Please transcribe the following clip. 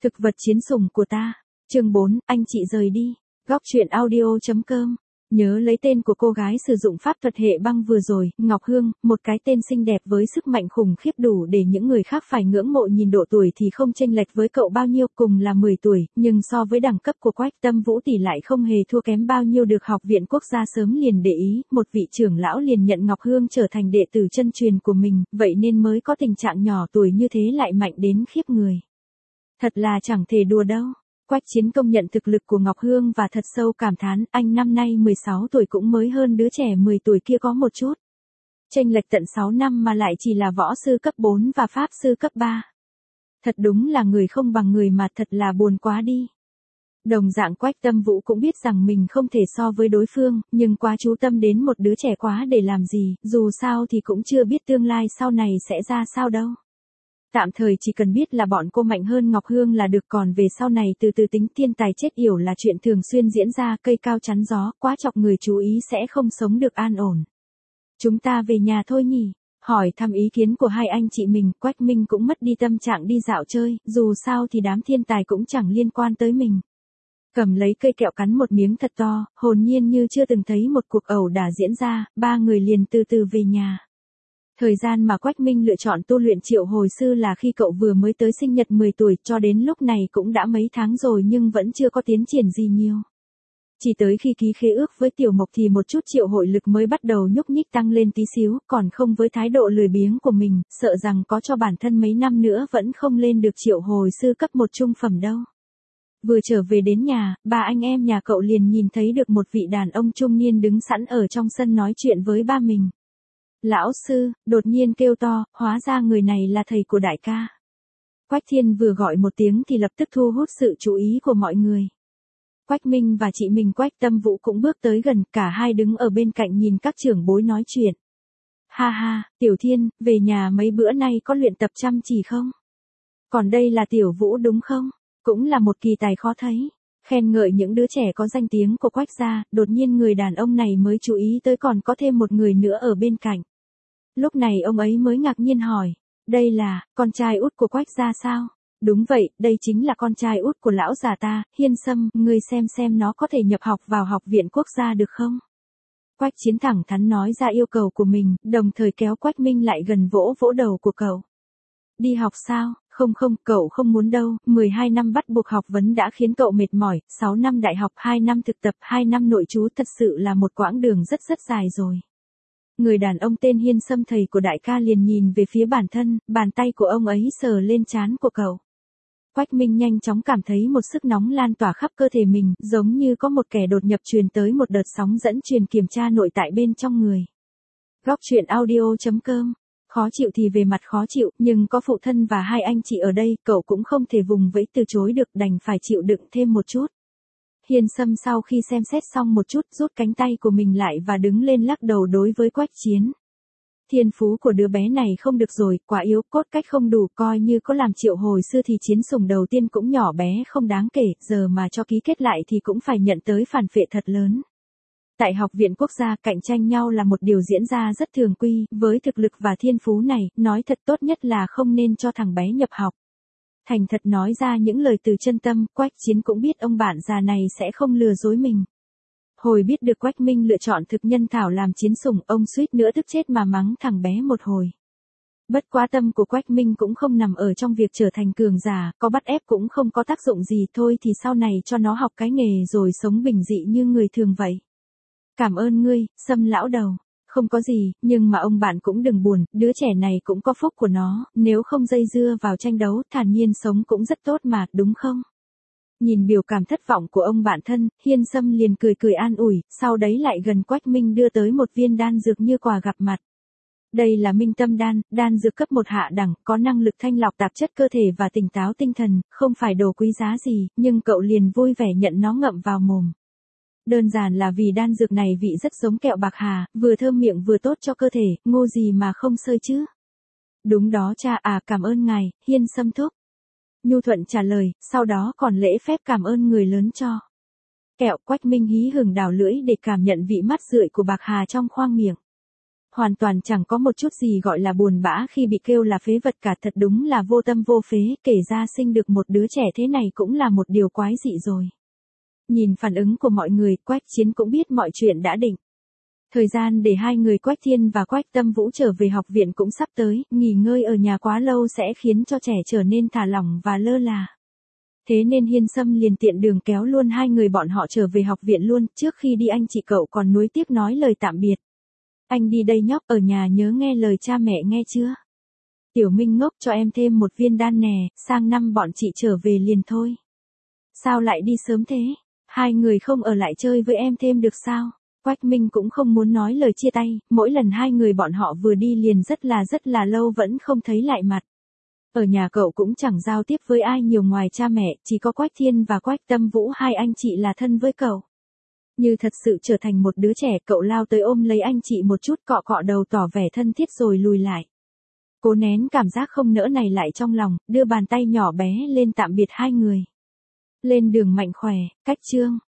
Thực vật chiến sủng của ta. Chương 4, anh chị rời đi. Góc truyện audio.com. Nhớ lấy tên của cô gái sử dụng pháp thuật hệ băng vừa rồi, Ngọc Hương, một cái tên xinh đẹp với sức mạnh khủng khiếp đủ để những người khác phải ngưỡng mộ, nhìn độ tuổi thì không chênh lệch với cậu bao nhiêu, cùng là 10 tuổi, nhưng so với đẳng cấp của Quách Tâm Vũ thì lại không hề thua kém bao nhiêu. Được Học viện Quốc gia sớm liền để ý, một vị trưởng lão liền nhận Ngọc Hương trở thành đệ tử chân truyền của mình, vậy nên mới có tình trạng nhỏ tuổi như thế lại mạnh đến khiếp người. Thật là chẳng thể đùa đâu. Quách Chiến công nhận thực lực của Ngọc Hương và thật sâu cảm thán, anh năm nay 16 tuổi cũng mới hơn đứa trẻ 10 tuổi kia có một chút. Chênh lệch tận 6 năm mà lại chỉ là võ sư cấp 4 và pháp sư cấp 3. Thật đúng là người không bằng người mà, thật là buồn quá đi. Đồng dạng Quách Tâm Vũ cũng biết rằng mình không thể so với đối phương, nhưng quá chú tâm đến một đứa trẻ quá để làm gì, dù sao thì cũng chưa biết tương lai sau này sẽ ra sao đâu. Tạm thời chỉ cần biết là bọn cô mạnh hơn Ngọc Hương là được, còn về sau này từ từ tính. Thiên tài chết yểu là chuyện thường xuyên diễn ra, cây cao chắn gió, quá chọc người chú ý sẽ không sống được an ổn. Chúng ta về nhà thôi nhỉ? Hỏi thăm ý kiến của hai anh chị mình, Quách Minh cũng mất đi tâm trạng đi dạo chơi, dù sao thì đám thiên tài cũng chẳng liên quan tới mình. Cầm lấy cây kẹo cắn một miếng thật to, hồn nhiên như chưa từng thấy một cuộc ẩu đả diễn ra, ba người liền từ từ về nhà. Thời gian mà Quách Minh lựa chọn tu luyện triệu hồi sư là khi cậu vừa mới tới sinh nhật 10 tuổi, cho đến lúc này cũng đã mấy tháng rồi nhưng vẫn chưa có tiến triển gì nhiều. Chỉ tới khi ký khế ước với Tiểu Mộc thì một chút triệu hồi lực mới bắt đầu nhúc nhích tăng lên tí xíu, còn không với thái độ lười biếng của mình, sợ rằng có cho bản thân mấy năm nữa vẫn không lên được triệu hồi sư cấp 1 trung phẩm đâu. Vừa trở về đến nhà, ba anh em nhà cậu liền nhìn thấy được một vị đàn ông trung niên đứng sẵn ở trong sân nói chuyện với ba mình. Lão sư, đột nhiên kêu to, hóa ra người này là thầy của đại ca. Quách Thiên vừa gọi một tiếng thì lập tức thu hút sự chú ý của mọi người. Quách Minh và chị mình Quách Tâm Vũ cũng bước tới gần, cả hai đứng ở bên cạnh nhìn các trưởng bối nói chuyện. Ha ha, Tiểu Thiên, về nhà mấy bữa nay có luyện tập chăm chỉ không? Còn đây là Tiểu Vũ đúng không? Cũng là một kỳ tài khó thấy. Khen ngợi những đứa trẻ có danh tiếng của Quách gia, đột nhiên người đàn ông này mới chú ý tới còn có thêm một người nữa ở bên cạnh. Lúc này ông ấy mới ngạc nhiên hỏi, đây là, con trai út của Quách gia sao? Đúng vậy, đây chính là con trai út của lão già ta, Hiên Sâm, ngươi xem nó có thể nhập học vào Học viện Quốc gia được không? Quách Chiến thẳng thắn nói ra yêu cầu của mình, đồng thời kéo Quách Minh lại gần vỗ vỗ đầu của cậu. Đi học sao? Không, cậu không muốn đâu, 12 năm bắt buộc học vấn đã khiến cậu mệt mỏi, 6 năm đại học, 2 năm thực tập, 2 năm nội trú, thật sự là một quãng đường rất dài rồi. Người đàn ông tên Hiên Sâm thầy của đại ca liền nhìn về phía bản thân, bàn tay của ông ấy sờ lên trán của cậu. Quách Minh nhanh chóng cảm thấy một sức nóng lan tỏa khắp cơ thể mình, giống như có một kẻ đột nhập truyền tới một đợt sóng dẫn truyền kiểm tra nội tại bên trong người. Góc truyện audio.com. Khó chịu thì về mặt khó chịu, nhưng có phụ thân và hai anh chị ở đây, cậu cũng không thể vùng vẫy từ chối được, đành phải chịu đựng thêm một chút. Hiên Sâm sau khi xem xét xong một chút, rút cánh tay của mình lại và đứng lên lắc đầu đối với Quách Chiến. Thiên phú của đứa bé này không được rồi, quá yếu, cốt cách không đủ, coi như có làm triệu hồi sư thì chiến sủng đầu tiên cũng nhỏ bé không đáng kể, giờ mà cho ký kết lại thì cũng phải nhận tới phản phệ thật lớn. Tại Học viện Quốc gia, cạnh tranh nhau là một điều diễn ra rất thường quy, với thực lực và thiên phú này, nói thật tốt nhất là không nên cho thằng bé nhập học. Thành thật nói ra những lời từ chân tâm, Quách Chiến cũng biết ông bạn già này sẽ không lừa dối mình. Hồi biết được Quách Minh lựa chọn thực nhân thảo làm chiến sủng, ông suýt nữa tức chết mà mắng thằng bé một hồi. Bất quá tâm của Quách Minh cũng không nằm ở trong việc trở thành cường giả, có bắt ép cũng không có tác dụng gì, thôi thì sau này cho nó học cái nghề rồi sống bình dị như người thường vậy. Cảm ơn ngươi, Sâm lão đầu. Không có gì, nhưng mà ông bạn cũng đừng buồn, đứa trẻ này cũng có phúc của nó, nếu không dây dưa vào tranh đấu, thản nhiên sống cũng rất tốt mà, đúng không? Nhìn biểu cảm thất vọng của ông bạn thân, Hiên Sâm liền cười an ủi, sau đấy lại gần Quách Minh đưa tới một viên đan dược như quà gặp mặt. Đây là Minh Tâm đan, đan dược cấp 1 hạ đẳng, có năng lực thanh lọc tạp chất cơ thể và tỉnh táo tinh thần, không phải đồ quý giá gì, nhưng cậu liền vui vẻ nhận nó ngậm vào mồm. Đơn giản là vì đan dược này vị rất giống kẹo bạc hà, vừa thơm miệng vừa tốt cho cơ thể, ngu gì mà không sơi chứ. Đúng đó cha à, cảm ơn ngài, Hiên Sâm thúc. Nhu thuận trả lời, sau đó còn lễ phép cảm ơn người lớn cho. Kẹo. Quách Minh hí hửng đảo lưỡi để cảm nhận vị mát rượi của bạc hà trong khoang miệng. hoàn toàn chẳng có một chút gì gọi là buồn bã khi bị kêu là phế vật cả, thật đúng là vô tâm vô phế, kể ra sinh được một đứa trẻ thế này cũng là một điều quái dị rồi. Nhìn phản ứng của mọi người, Quách Chiến cũng biết mọi chuyện đã định. Thời gian để hai người Quách Thiên và Quách Tâm Vũ trở về học viện cũng sắp tới, nghỉ ngơi ở nhà quá lâu sẽ khiến cho trẻ trở nên thả lỏng và lơ là. Thế nên Hiên Sâm liền tiện đường kéo luôn hai người bọn họ trở về học viện luôn, trước khi đi anh chị cậu còn nuối tiếc nói lời tạm biệt. Anh đi đây nhóc, ở nhà nhớ nghe lời cha mẹ nghe chưa? Tiểu Minh ngốc, cho em thêm một viên đan nè, sang năm bọn chị trở về liền thôi. Sao lại đi sớm thế? Hai người không ở lại chơi với em thêm được sao? Quách Minh cũng không muốn nói lời chia tay, mỗi lần hai người bọn họ vừa đi liền rất là lâu vẫn không thấy lại mặt. Ở nhà cậu cũng chẳng giao tiếp với ai nhiều ngoài cha mẹ, chỉ có Quách Thiên và Quách Tâm Vũ hai anh chị là thân với cậu. Như thật sự trở thành một đứa trẻ, cậu lao tới ôm lấy anh chị một chút, cọ cọ đầu tỏ vẻ thân thiết rồi lùi lại. Cố nén cảm giác không nỡ này lại trong lòng, đưa bàn tay nhỏ bé lên tạm biệt hai người. Lên đường mạnh khỏe, Cách Chương.